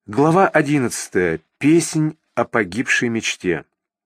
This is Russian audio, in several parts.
Глава 11. Песнь о погибшей мечте.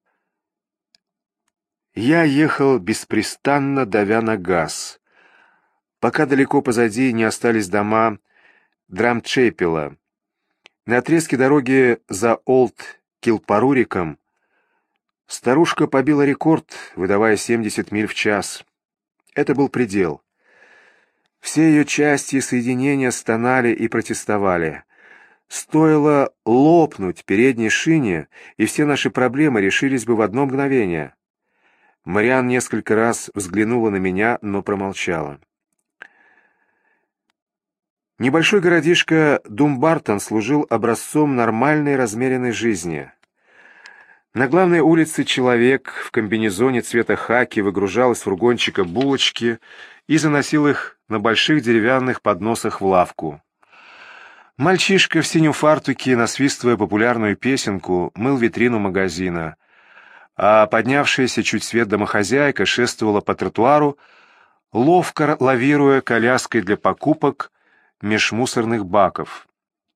Я ехал беспрестанно, давя на газ, пока далеко позади не остались дома Драмчепела. На отрезке дороги за Олд-Килпаруриком старушка побила рекорд, выдавая 70 миль в час. Это был предел. Все ее части и соединения стонали и протестовали. Стоило лопнуть передней шине, и все наши проблемы решились бы в одно мгновение. Мариан несколько раз взглянула на меня, но промолчала. Небольшой городишко Думбартон служил образцом нормальной размеренной жизни. На главной улице человек в комбинезоне цвета хаки выгружал из фургончика булочки и заносил их на больших деревянных подносах в лавку. Мальчишка в синем фартуке, насвистывая популярную песенку, мыл витрину магазина, а поднявшаяся чуть свет домохозяйка шествовала по тротуару, ловко лавируя коляской для покупок меж мусорных баков.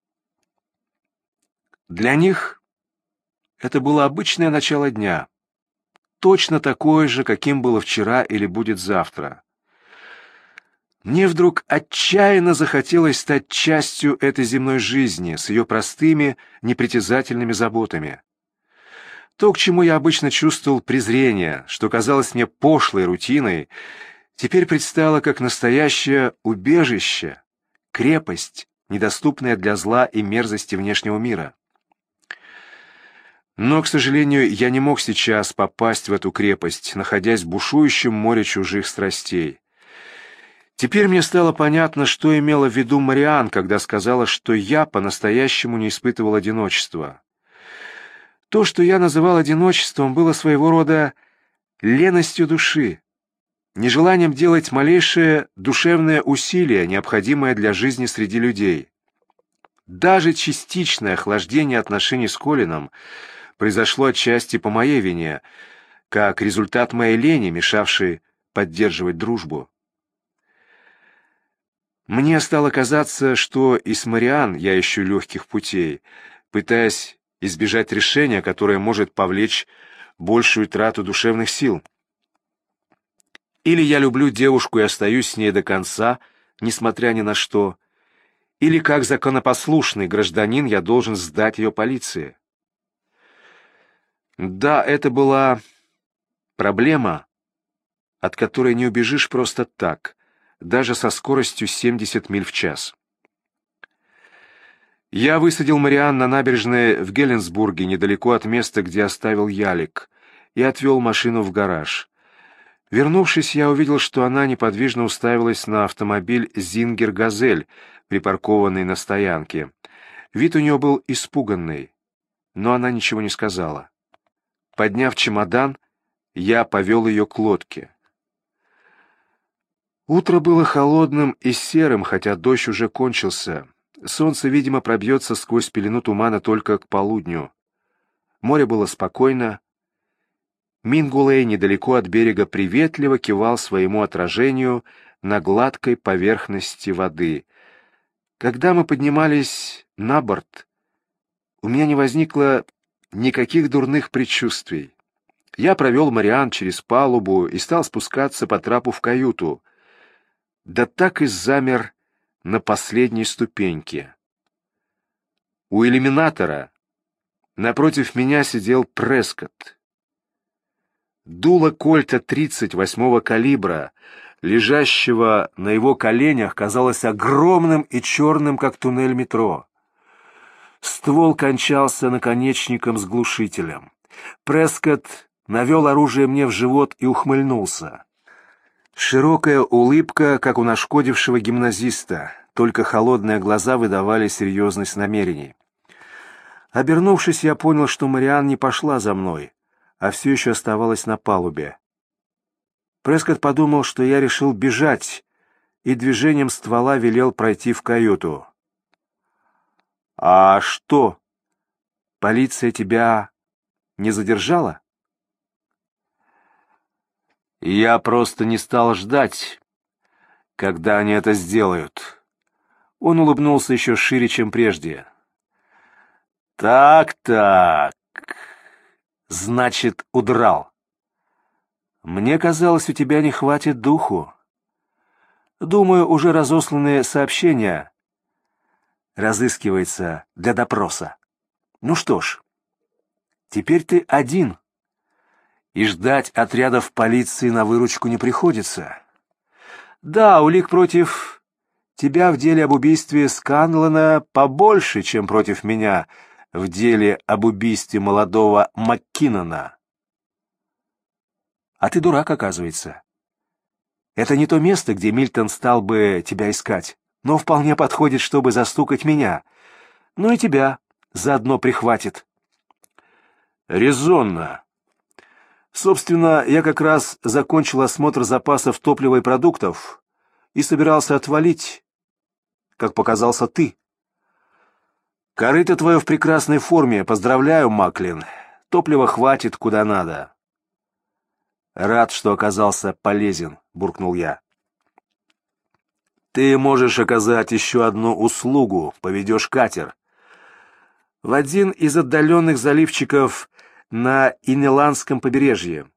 Для них это было обычное начало дня, точно такое же, каким было вчера или будет завтра. Мне вдруг отчаянно захотелось стать частью этой земной жизни с ее простыми, непритязательными заботами. То, к чему я обычно чувствовал презрение, что казалось мне пошлой рутиной, теперь предстало как настоящее убежище, крепость, недоступная для зла и мерзости внешнего мира. Но, к сожалению, я не мог сейчас попасть в эту крепость, находясь в бушующем море чужих страстей. Теперь мне стало понятно, что имела в виду Мариан, когда сказала, что я по-настоящему не испытывал одиночества. То, что я называл одиночеством, было своего рода леностью души, нежеланием делать малейшее душевное усилие, необходимое для жизни среди людей. Даже частичное охлаждение отношений с Колином произошло отчасти по моей вине, как результат моей лени, мешавшей поддерживать дружбу. Мне стало казаться, что и с Мариан я ищу легких путей, пытаясь избежать решения, которое может повлечь большую трату душевных сил. Или я люблю девушку и остаюсь с ней до конца, несмотря ни на что, или как законопослушный гражданин я должен сдать ее полиции. Да, это была проблема, от которой не убежишь просто так, даже со скоростью 70 миль в час. Я высадил Мариан на набережной в Геленсбурге, недалеко от места, где оставил ялик, и отвел машину в гараж. Вернувшись, я увидел, что она неподвижно уставилась на автомобиль «Зингер-Газель», припаркованный на стоянке. Вид у нее был испуганный, но она ничего не сказала. Подняв чемодан, я повел ее к лодке. Утро было холодным и серым, хотя дождь уже кончился. Солнце, видимо, пробьется сквозь пелену тумана только к полудню. Море было спокойно. Мингулей недалеко от берега приветливо кивал своему отражению на гладкой поверхности воды. Когда мы поднимались на борт, у меня не возникло никаких дурных предчувствий. Я провел Мариан через палубу и стал спускаться по трапу в каюту. Да так и замер на последней ступеньке. У иллюминатора напротив меня сидел Прескотт. Дуло кольта 38-го калибра, лежащего на его коленях, казалось огромным и черным, как туннель метро. Ствол кончался наконечником с глушителем. Прескотт навел оружие мне в живот и ухмыльнулся. Широкая улыбка, как у нашкодившего гимназиста, только холодные глаза выдавали серьезность намерений. Обернувшись, я понял, что Мариан не пошла за мной, а все еще оставалась на палубе. Прескотт подумал, что я решил бежать, и движением ствола велел пройти в каюту. «А что, полиция тебя не задержала?» «Я просто не стал ждать, когда они это сделают». Он улыбнулся еще шире, чем прежде. Так. Значит, удрал. Мне казалось, у тебя не хватит духу. Думаю, уже разосланные сообщения разыскиваются для допроса. Ну что ж, теперь ты один, и ждать отрядов полиции на выручку не приходится. Да, улик против тебя в деле об убийстве Сканлона побольше, чем против меня в деле об убийстве молодого МакКиннона. А ты дурак, оказывается. Это не то место, где Мильтон стал бы тебя искать, но вполне подходит, чтобы застукать меня. Ну и тебя заодно прихватит. Резонно. Собственно, я как раз закончил осмотр запасов топлива и продуктов и собирался отвалить, как показался ты. Корыто твое в прекрасной форме. Поздравляю, Маклин. Топлива хватит куда надо. Рад, что оказался полезен, буркнул я. Ты можешь оказать еще одну услугу, поведешь катер. В один из отдаленных заливчиков на Инеландском побережье.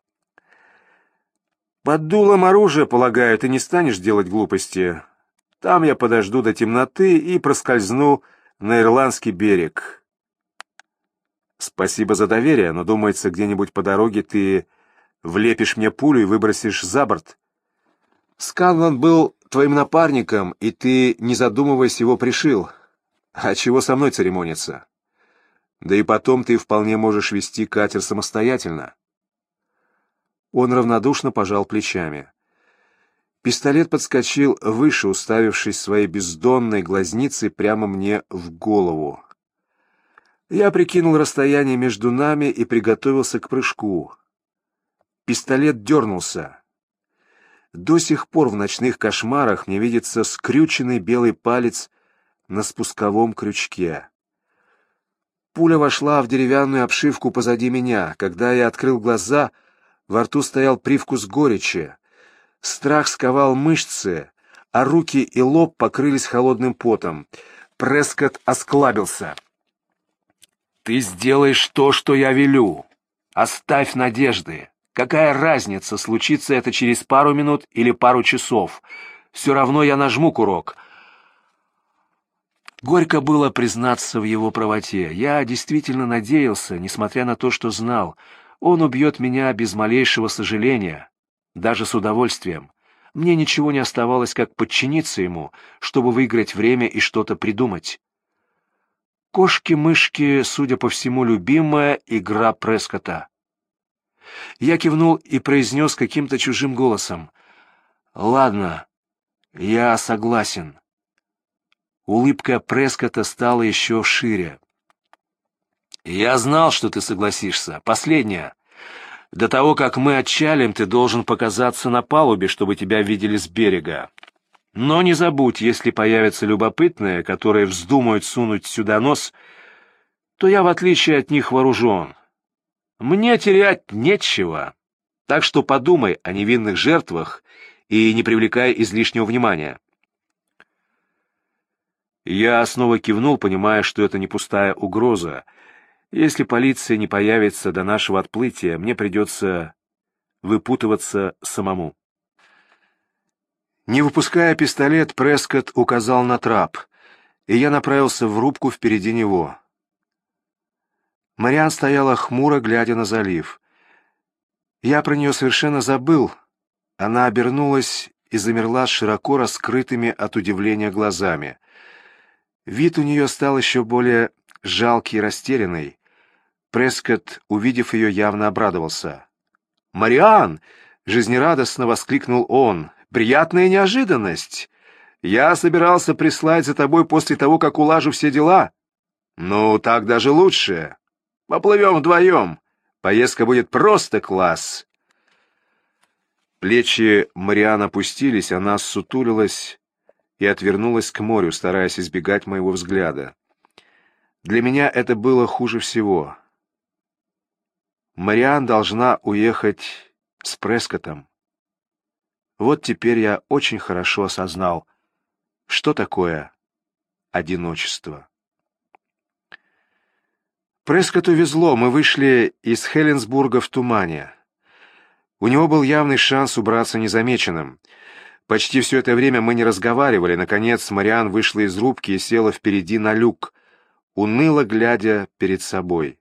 Под дулом оружия, полагаю, ты не станешь делать глупости. Там я подожду до темноты и проскользну на Ирландский берег. Спасибо за доверие, но, думается, где-нибудь по дороге ты влепишь мне пулю и выбросишь за борт. Сканлан был твоим напарником, и ты, не задумываясь, его пришил. А чего со мной церемониться? Да и потом ты вполне можешь вести катер самостоятельно. Он равнодушно пожал плечами. Пистолет подскочил выше, уставившись своей бездонной глазницей прямо мне в голову. Я прикинул расстояние между нами и приготовился к прыжку. Пистолет дернулся. До сих пор в ночных кошмарах мне видится скрюченный белый палец на спусковом крючке. Пуля вошла в деревянную обшивку позади меня. Когда я открыл глаза, во рту стоял привкус горечи. Страх сковал мышцы, а руки и лоб покрылись холодным потом. Прескотт осклабился. «Ты сделаешь то, что я велю. Оставь надежды. Какая разница, случится это через пару минут или пару часов? Все равно я нажму курок». Горько было признаться в его правоте. Я действительно надеялся, несмотря на то, что знал, он убьет меня без малейшего сожаления, даже с удовольствием. Мне ничего не оставалось, как подчиниться ему, чтобы выиграть время и что-то придумать. Кошки-мышки, судя по всему, любимая игра Прескотта. Я кивнул и произнес каким-то чужим голосом: «Ладно, я согласен». Улыбка Прескотта стала еще шире. «Я знал, что ты согласишься. Последнее. До того, как мы отчалим, ты должен показаться на палубе, чтобы тебя видели с берега. Но не забудь, если появятся любопытные, которые вздумают сунуть сюда нос, то я, в отличие от них, вооружен. Мне терять нечего, так что подумай о невинных жертвах и не привлекай излишнего внимания». Я снова кивнул, понимая, что это не пустая угроза. Если полиция не появится до нашего отплытия, мне придется выпутываться самому. Не выпуская пистолет, Прескотт указал на трап, и я направился в рубку впереди него. Мариан стояла хмуро, глядя на залив. Я про нее совершенно забыл. Она обернулась и замерла с широко раскрытыми от удивления глазами. Вид у нее стал еще более жалкий и растерянный. Прескотт, увидев ее, явно обрадовался. «Мариан!» — жизнерадостно воскликнул он. «Приятная неожиданность! Я собирался прислать за тобой после того, как улажу все дела. Ну, так даже лучше. Поплывем вдвоем. Поездка будет просто класс!» Плечи Мариан опустились, она ссутулилась и отвернулась к морю, стараясь избегать моего взгляда. Для меня это было хуже всего. Мариан должна уехать с Прескоттом. Вот теперь я очень хорошо осознал, что такое одиночество. Прескотту везло, мы вышли из Хелленсбурга в тумане. У него был явный шанс убраться незамеченным. Почти все это время мы не разговаривали. Наконец Мариан вышла из рубки и села впереди на люк, уныло глядя перед собой.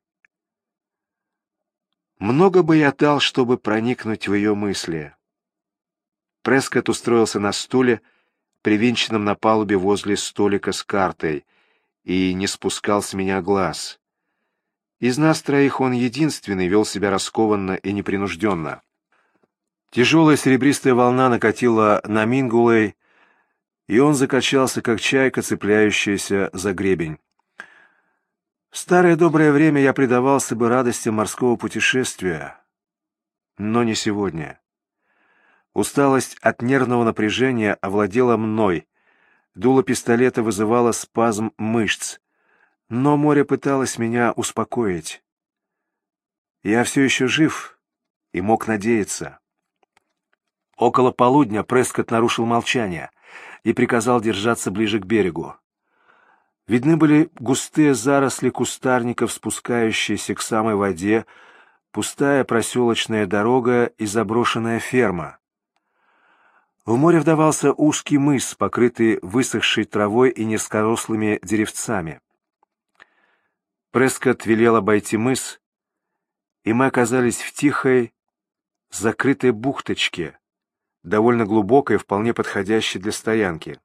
Много бы я дал, чтобы проникнуть в ее мысли. Прескотт устроился на стуле, привинченном на палубе возле столика с картой, и не спускал с меня глаз. Из нас троих он единственный вел себя раскованно и непринужденно. Тяжелая серебристая волна накатила на Мингулей, и он закачался, как чайка, цепляющаяся за гребень. В старое доброе время я предавался бы радостям морского путешествия, но не сегодня. Усталость от нервного напряжения овладела мной, дуло пистолета вызывало спазм мышц, но море пыталось меня успокоить. Я все еще жив и мог надеяться. Около полудня Прескотт нарушил молчание и приказал держаться ближе к берегу. Видны были густые заросли кустарников, спускающиеся к самой воде, пустая проселочная дорога и заброшенная ферма. В море вдавался узкий мыс, покрытый высохшей травой и низкорослыми деревцами. Прескотт велел обойти мыс, и мы оказались в тихой, закрытой бухточке, довольно глубокой, вполне подходящей для стоянки.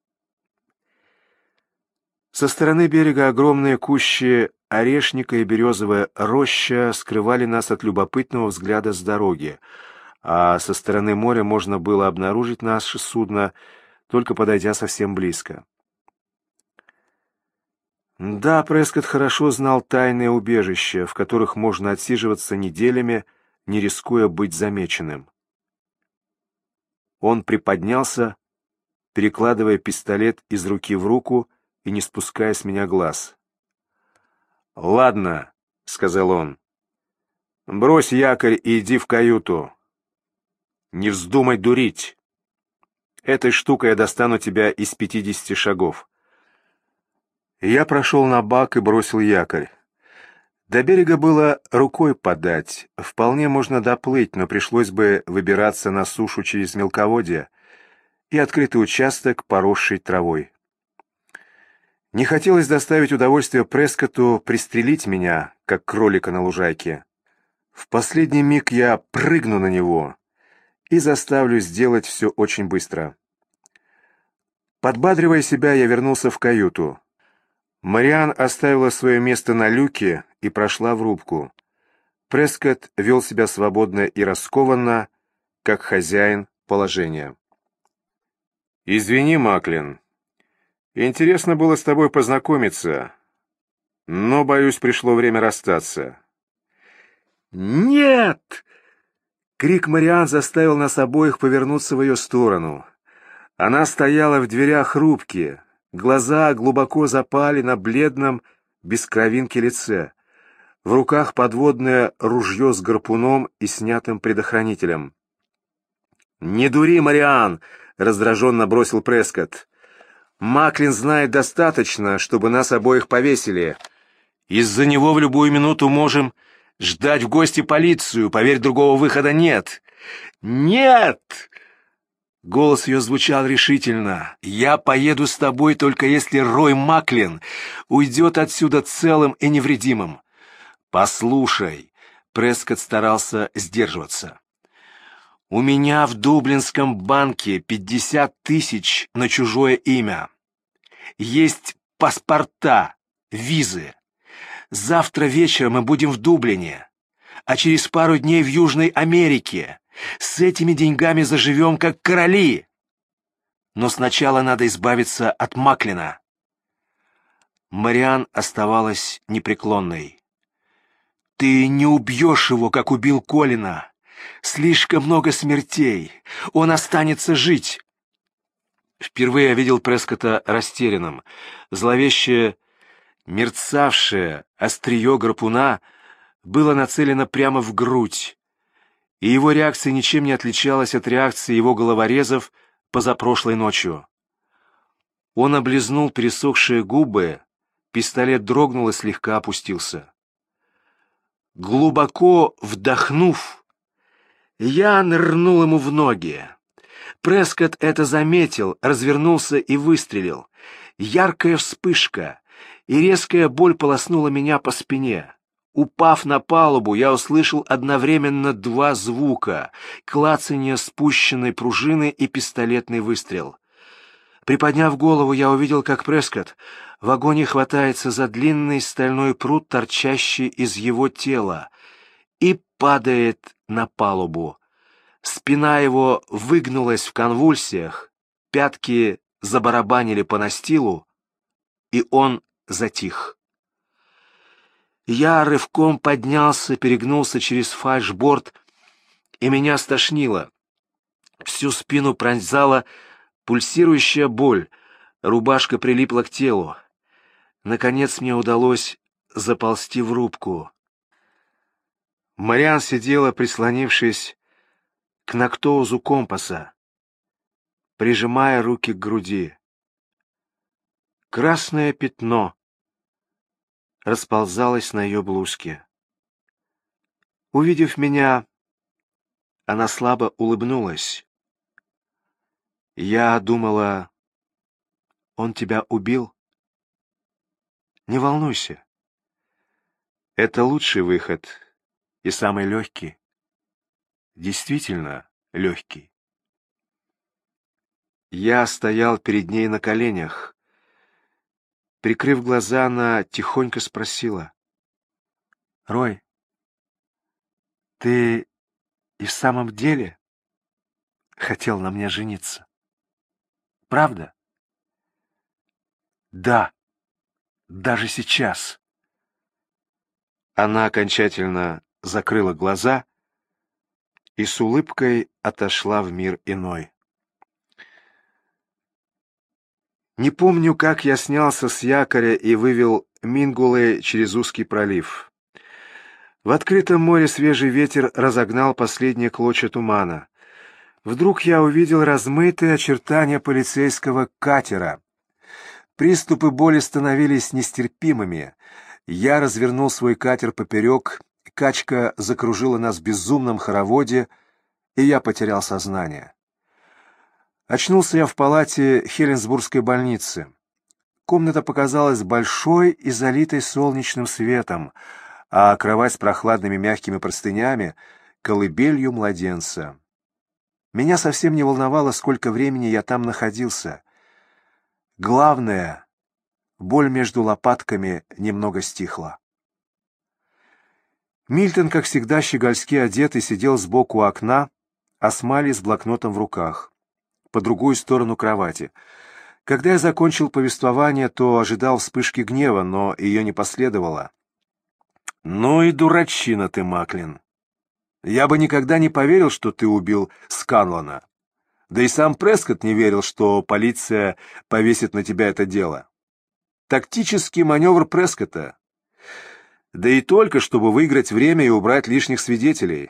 Со стороны берега огромные кущи орешника и березовая роща скрывали нас от любопытного взгляда с дороги, а со стороны моря можно было обнаружить наше судно, только подойдя совсем близко. Да, Прескотт хорошо знал тайные убежища, в которых можно отсиживаться неделями, не рискуя быть замеченным. Он приподнялся, перекладывая пистолет из руки в руку и не спуская с меня глаз. «Ладно», — сказал он, — «брось якорь и иди в каюту. Не вздумай дурить. Этой штукой я достану тебя из 50 шагов». Я прошел на бак и бросил якорь. До берега было рукой подать. Вполне можно доплыть, но пришлось бы выбираться на сушу через мелководье и открытый участок, поросший травой. Не хотелось доставить удовольствие Прескотту пристрелить меня, как кролика на лужайке. В последний миг я прыгну на него и заставлю сделать все очень быстро. Подбадривая себя, я вернулся в каюту. Мариан оставила свое место на люке и прошла в рубку. Прескотт вел себя свободно и раскованно, как хозяин положения. «Извини, Маклин. Интересно было с тобой познакомиться, но, боюсь, пришло время расстаться». «Нет!» Крик Мариан заставил нас обоих повернуться в ее сторону. Она стояла в дверях рубки. Глаза глубоко запали на бледном, без кровинки лице. В руках подводное ружье с гарпуном и снятым предохранителем. «Не дури, Мариан!» — раздраженно бросил Прескотт. «Маклин знает достаточно, чтобы нас обоих повесили. Из-за него в любую минуту можем ждать в гости полицию. Поверь, другого выхода нет». «Нет!» Голос ее звучал решительно. «Я поеду с тобой, только если Рой Маклин уйдет отсюда целым и невредимым». «Послушай», — Прескотт старался сдерживаться, — «у меня в Дублинском банке 50 тысяч на чужое имя. Есть паспорта, визы. Завтра вечером мы будем в Дублине, а через пару дней в Южной Америке. С этими деньгами заживем, как короли. Но сначала надо избавиться от Маклина». Мариан оставалась непреклонной. «Ты не убьешь его, как убил Колина. Слишком много смертей. Он останется жить». Впервые я видел Прескотта растерянным. Зловещее, мерцавшее острие гарпуна было нацелено прямо в грудь, и его реакция ничем не отличалась от реакции его головорезов позапрошлой ночью. Он облизнул пересохшие губы, пистолет дрогнул и слегка опустился. Глубоко вдохнув, я нырнул ему в ноги. Прескотт это заметил, развернулся и выстрелил. Яркая вспышка, и резкая боль полоснула меня по спине. Упав на палубу, я услышал одновременно два звука — клацанье спущенной пружины и пистолетный выстрел. Приподняв голову, я увидел, как Прескотт в агонии хватается за длинный стальной прут, торчащий из его тела, и падает на палубу. Спина его выгнулась в конвульсиях, пятки забарабанили по настилу, и он затих. Я рывком поднялся, перегнулся через фальшборд, и меня стошнило. Всю спину пронзала пульсирующая боль, рубашка прилипла к телу. Наконец мне удалось заползти в рубку. Мариан сидела, прислонившись к нактоузу компаса, прижимая руки к груди. Красное пятно расползалось на ее блузке. Увидев меня, она слабо улыбнулась. «Я думала, он тебя убил? Не волнуйся. Это лучший выход и самый легкий. Действительно легкий». Я стоял перед ней на коленях. Прикрыв глаза, она тихонько спросила: «Рой, ты и в самом деле хотел на мне жениться? Правда?» «Да, даже сейчас». Она окончательно закрыла глаза и с улыбкой отошла в мир иной. Не помню, как я снялся с якоря и вывел Мингулы через узкий пролив. В открытом море свежий ветер разогнал последние клочья тумана. Вдруг я увидел размытые очертания полицейского катера. Приступы боли становились нестерпимыми. Я развернул свой катер поперек, качка закружила нас в безумном хороводе, и я потерял сознание. Очнулся я в палате Хеленсбургской больницы. Комната показалась большой и залитой солнечным светом, а кровать с прохладными мягкими простынями — колыбелью младенца. Меня совсем не волновало, сколько времени я там находился. Главное, боль между лопатками немного стихла. Мильтон, как всегда, щегольски одетый, сидел сбоку окна, а Смайли с блокнотом в руках, по другую сторону кровати. Когда я закончил повествование, то ожидал вспышки гнева, но ее не последовало. «Ну и дурачина ты, Маклин. Я бы никогда не поверил, что ты убил Сканлона. Да и сам Прескотт не верил, что полиция повесит на тебя это дело. Тактический маневр Прескотта. Да и только, чтобы выиграть время и убрать лишних свидетелей.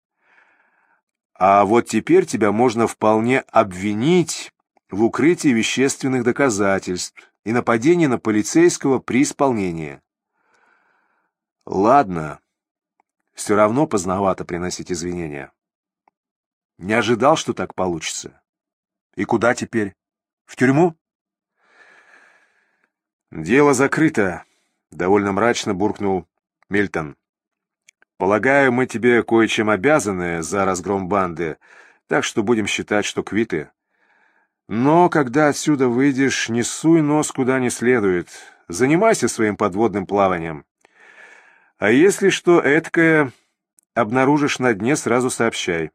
А вот теперь тебя можно вполне обвинить в укрытии вещественных доказательств и нападении на полицейского при исполнении. Ладно, все равно поздновато приносить извинения. Не ожидал, что так получится. И куда теперь? В тюрьму? Дело закрыто, довольно мрачно буркнул Мильтон. Полагаю, мы тебе кое-чем обязаны за разгром банды, так что будем считать, что квиты. Но когда отсюда выйдешь, не суй нос куда не следует. Занимайся своим подводным плаванием. А если что эткое обнаружишь на дне, сразу сообщай.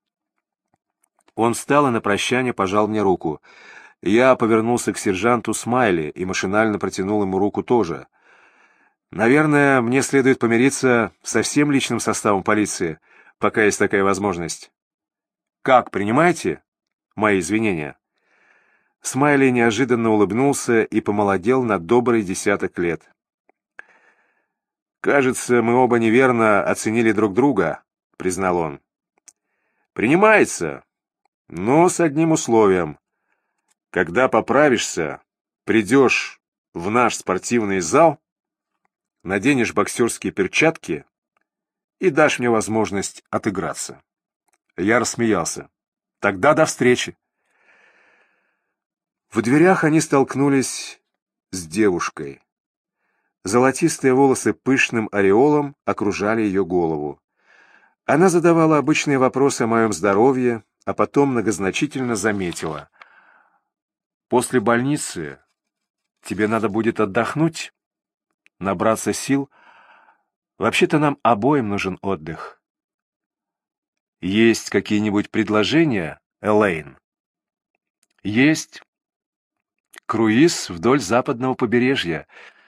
Он встал и на прощание пожал мне руку. Я повернулся к сержанту Смайли и машинально протянул ему руку тоже. Наверное, мне следует помириться со всем личным составом полиции, пока есть такая возможность. Как, принимаете мои извинения? Смайли неожиданно улыбнулся и помолодел на добрый 10 лет. «Кажется, мы оба неверно оценили друг друга», — признал он. «Принимается, но с одним условием. Когда поправишься, придешь в наш спортивный зал, наденешь боксерские перчатки и дашь мне возможность отыграться». Я рассмеялся. «Тогда до встречи». В дверях они столкнулись с девушкой. Золотистые волосы пышным ореолом окружали ее голову. Она задавала обычные вопросы о моем здоровье, а потом многозначительно заметила: «После больницы тебе надо будет отдохнуть, набраться сил. Вообще-то нам обоим нужен отдых. Есть какие-нибудь предложения, Элейн?» «Есть. Круиз вдоль западного побережья,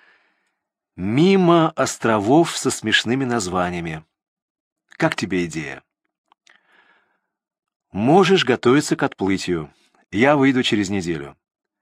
мимо островов со смешными названиями. Как тебе идея?» «Можешь готовиться к отплытию. Я выйду через неделю».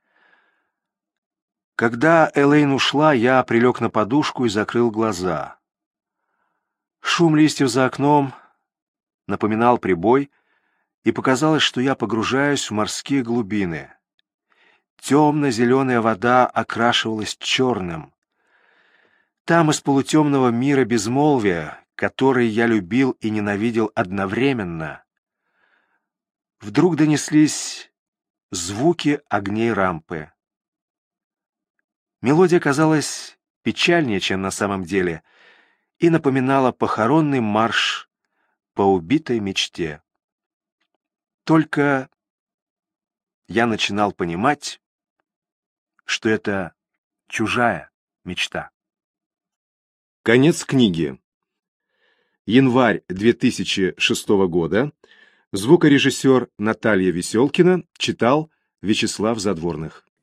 Когда Элейн ушла, я прилег на подушку и закрыл глаза. Шум листьев за окном напоминал прибой, и показалось, что я погружаюсь в морские глубины. Темно-зеленая вода окрашивалась черным. Там из полутемного мира безмолвия, который я любил и ненавидел одновременно, вдруг донеслись звуки огней рампы. Мелодия казалась печальнее, чем на самом деле, и напоминала похоронный марш по убитой мечте. Только я начинал понимать, что это чужая мечта. Конец книги. Январь 2006 года. Звукорежиссер Наталья Веселкина читал Вячеслав Задворных.